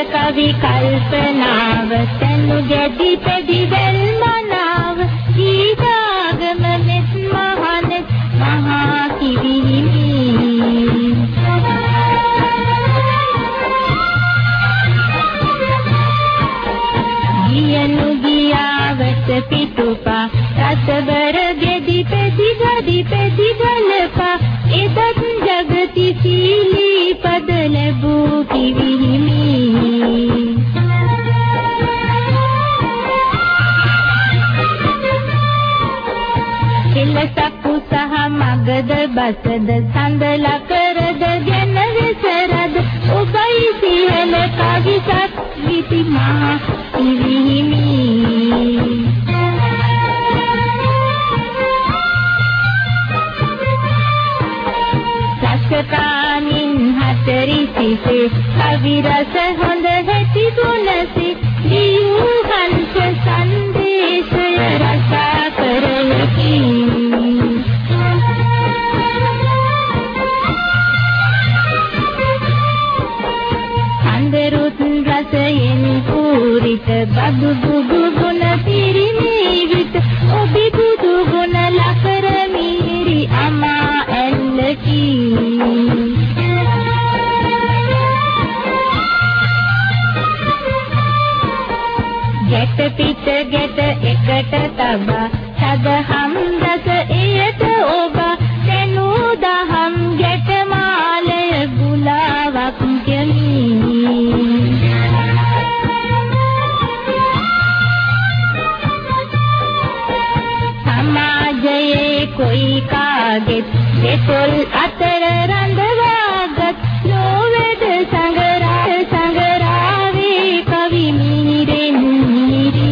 කවි කල්පනාව තනු ගැදි පැදි වැල් මනාව ඊගාගම මෙත් මහනෙත් මහා කිවිහිමි ගියනු ගියාවට පිටුපා රසබර ගෙදි පැදි ගදි පැදි ගලපා එදත් ජගති සීලී පද ලැබූ කිවිහිමි එලසප්පු සහ මගද බසද සඳල කරද ගැන විසරද ඔබයි සියල කවිසත් විති මහා කිවිහිමි සකතානින් හතරිසිසේ කවි රස හොඳ හැටි ගුණසේ ලියූ හංස සංදේශය රසා කරලකි අන්දරුත් රසයෙන් පූරිත බදු බුදු ගුණ පිරිමීවිත ඔබි බුදු ගුණ ලකර මිහිරි අමා ඇල්ලකි ගැට පිට ගැට එකට තබා සදහම් රස එයට ඔබ තනු දහම් ගැට මාලය ගුලාවක් කෙමි සමාජයේ කොයි කාගෙත් දෙතොල් අතර රඳවාගත් නොවැද සංගරාවේ කවි මිහිරෙන් මිහිරි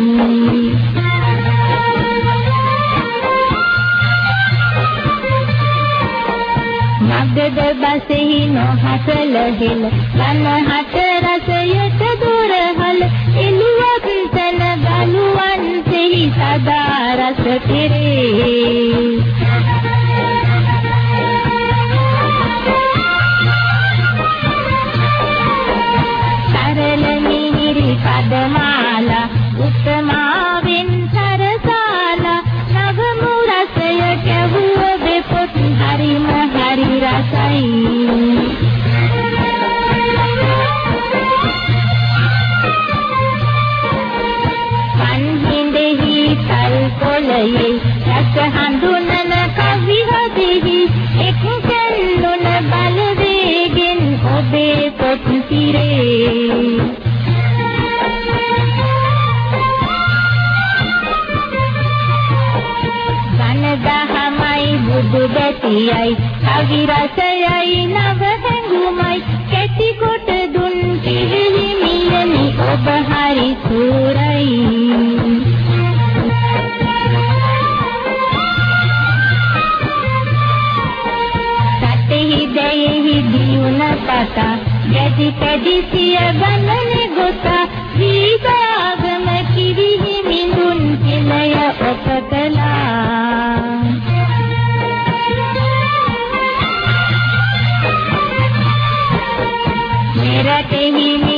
මගද බසෙහි නොහසල හෙල වනහට රසයට දුරහල එළුවක් සැන ගලුවන් සෙහි සදා රස කෙරේ සරල මිහිරි පදමාලා උත්තමාවෙන් සරසාලා නවමු රසය කැවුව බෙපොත් හරිම හරි රසයි පන්හිඳෙහි තල් පොළයේ රස හඳුනන කවි හදෙහි එක් කැල්ලුන බලවේගෙන් ඔබේ පොත් පිරේ දහමයි බුදු බැතියයි කවි රසයයි නව හැඟුමයි කැටි කොට දුන් කිවිහිමියනි ඔබ හරි සූරයි සතෙහි දෙයෙහි දියුණ පතා ගැදි පැදි සිය ගණනේ ගොතා විභාගම කිවිහිමිඳුන් කෙලය ඔපකලා මෙරටෙහි